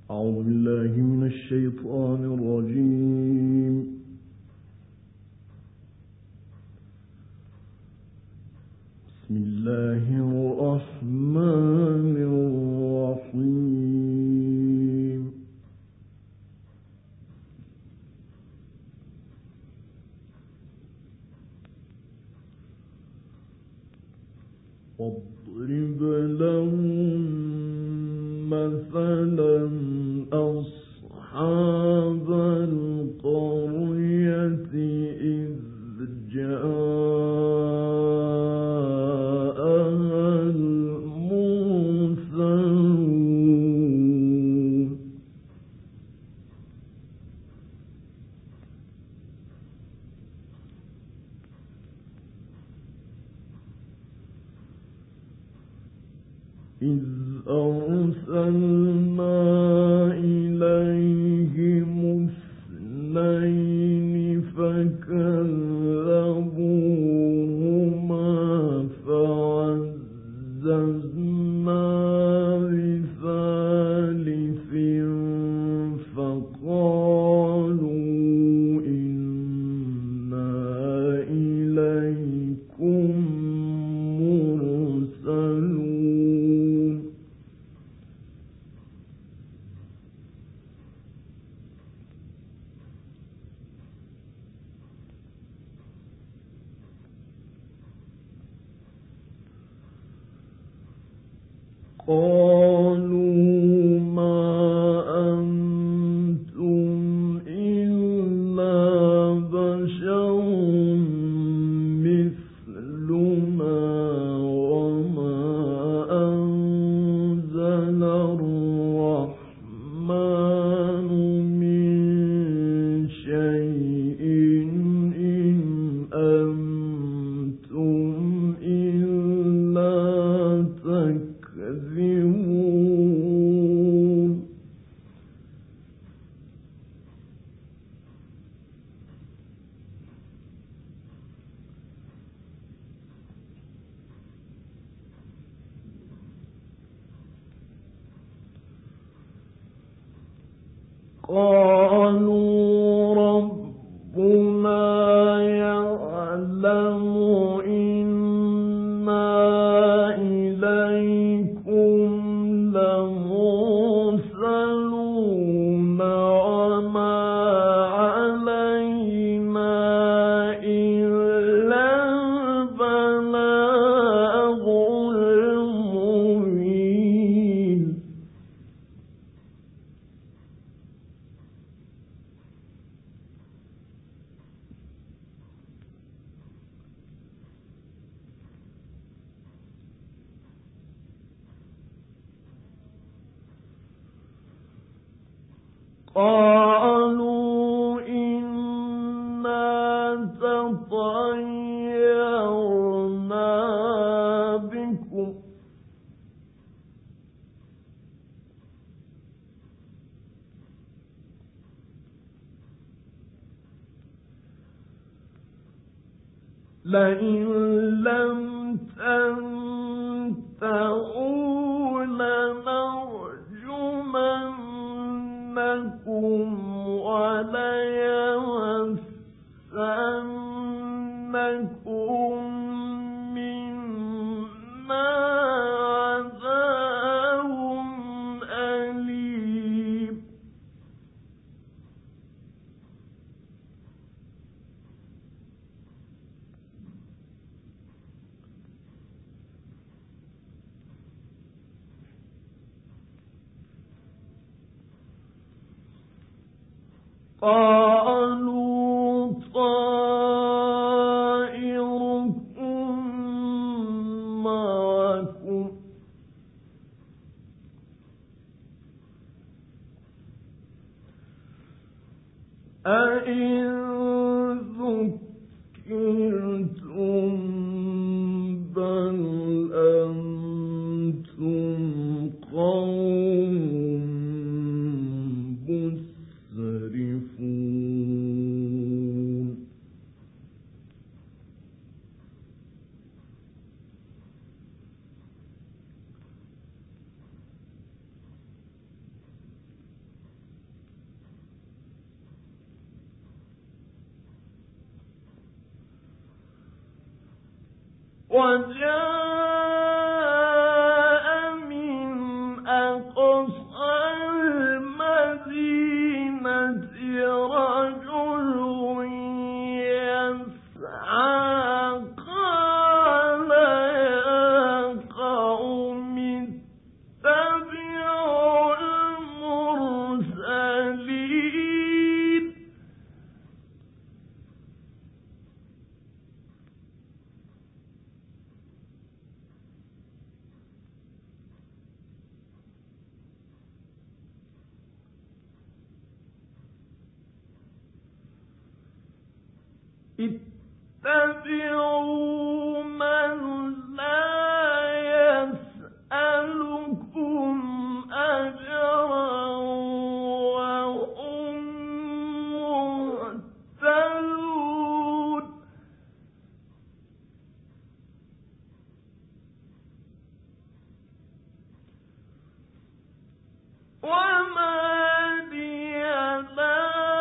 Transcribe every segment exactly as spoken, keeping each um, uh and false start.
أعوذ بالله من الشيطان الرجيم. بسم الله الرحمن الرحيم. واضرب لهم مثلا أصحاب القرية إذ جاءها المرسلون إذ أرسلنا إليهم اثنين فكذبوهما فعززنا بثالث فقالوا إنا إليكم مرسلون قالوا ما أنتم إلا بشر مثلنا وما أنزل الرحمن من شيء إن أنتم إلا تكذبون قالوا ربنا يعلم إنا إليكم لمرسلون وما علينا إلا البلاغ المبين قالوا إنا تطيرنا بكم لئن لم تنتهوا لنرجمنكم وليمسنكم منا عذاب أليم قالوا طائركم معكم أئن ذكرتم بل أنتم قوم مسرفون اتبعوا من لا يسألكم أجرا وهم مهتدون وما لي لا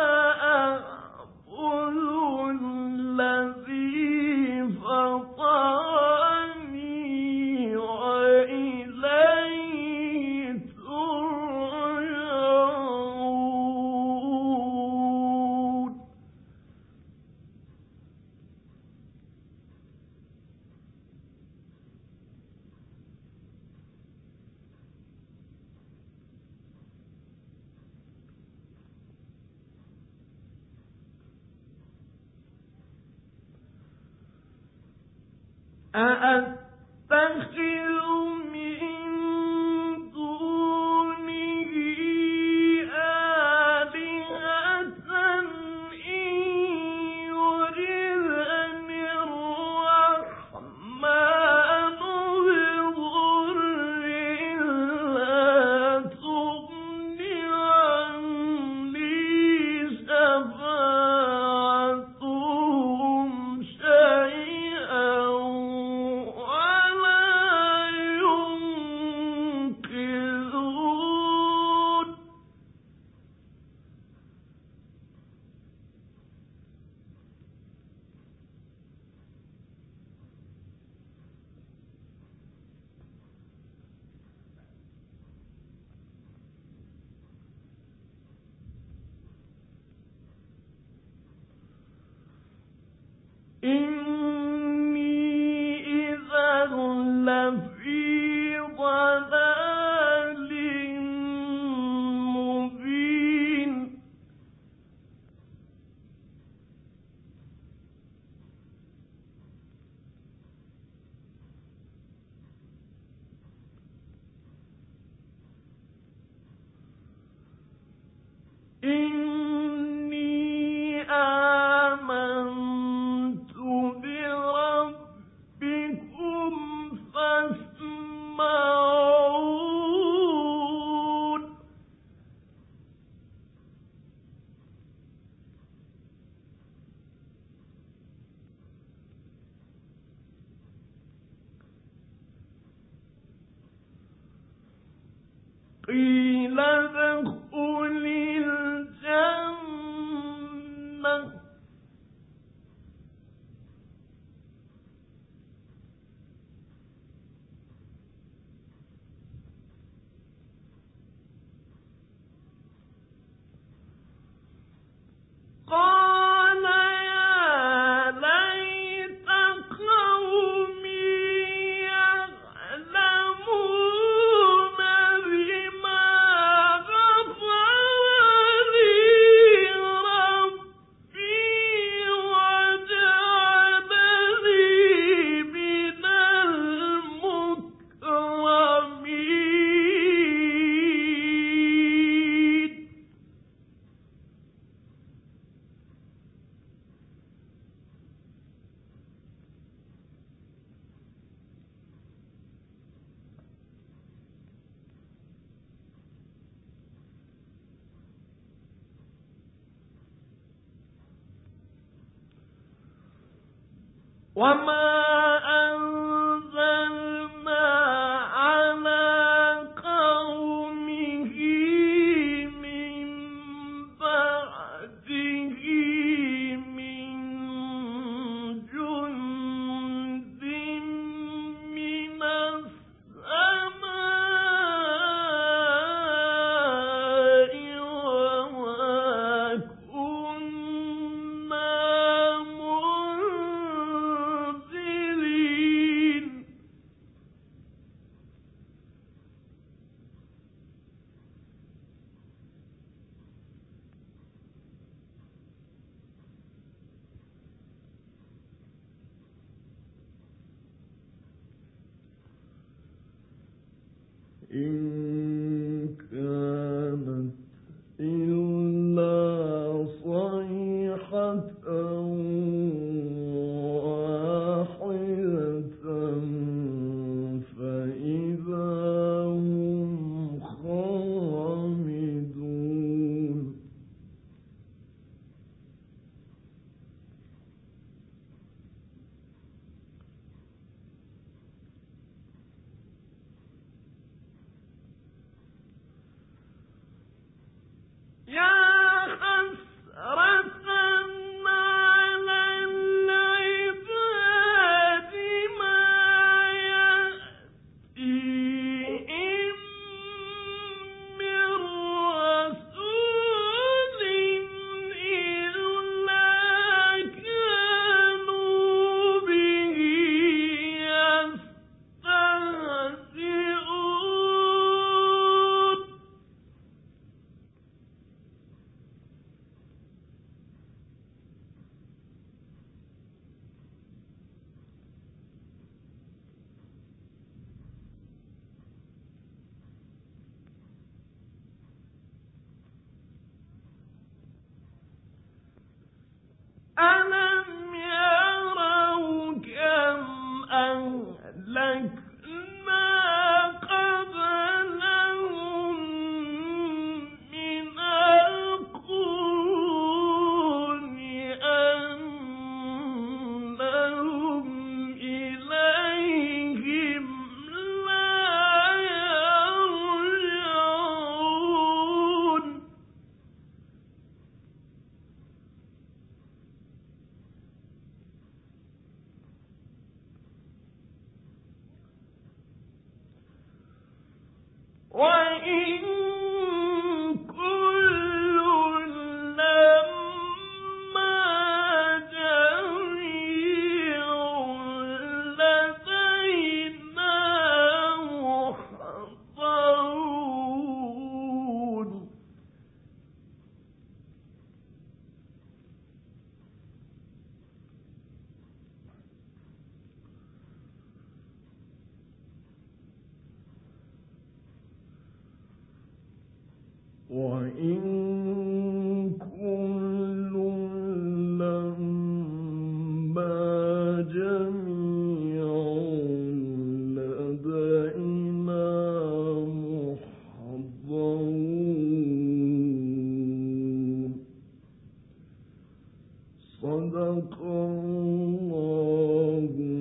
أأتخذ من دونه آلهة إن يردني الرحمن بضر لا تغن عني شفاعتهم شيئا إني إذا لفي ضلال مبين إني آمنت بربكم فاسمعون قيل ادخل الجنة قال يا ليت قومي يعلمون بما غفر لي ربي وجعلني من المكرمين وما أنزلنا على قومه من بعده من جند أَلَمْ يَرَوْا كَمْ أَهْلَكْنَا قَبْلَهُم مِّنَ الْقُرُونِ أَنَّهُمْ إِلَيْهِمْ لَا يَرْجِعُونَ وَإِن كُلٌّ لَّمَّا جَمِيعٌ لَّدَيْنَا مُحْضَرُونَ وَإِن كُلٌّ لَّمَّا جَمِيعٌ لَّدَيْنَا مُحْضَرُونَ صدق الله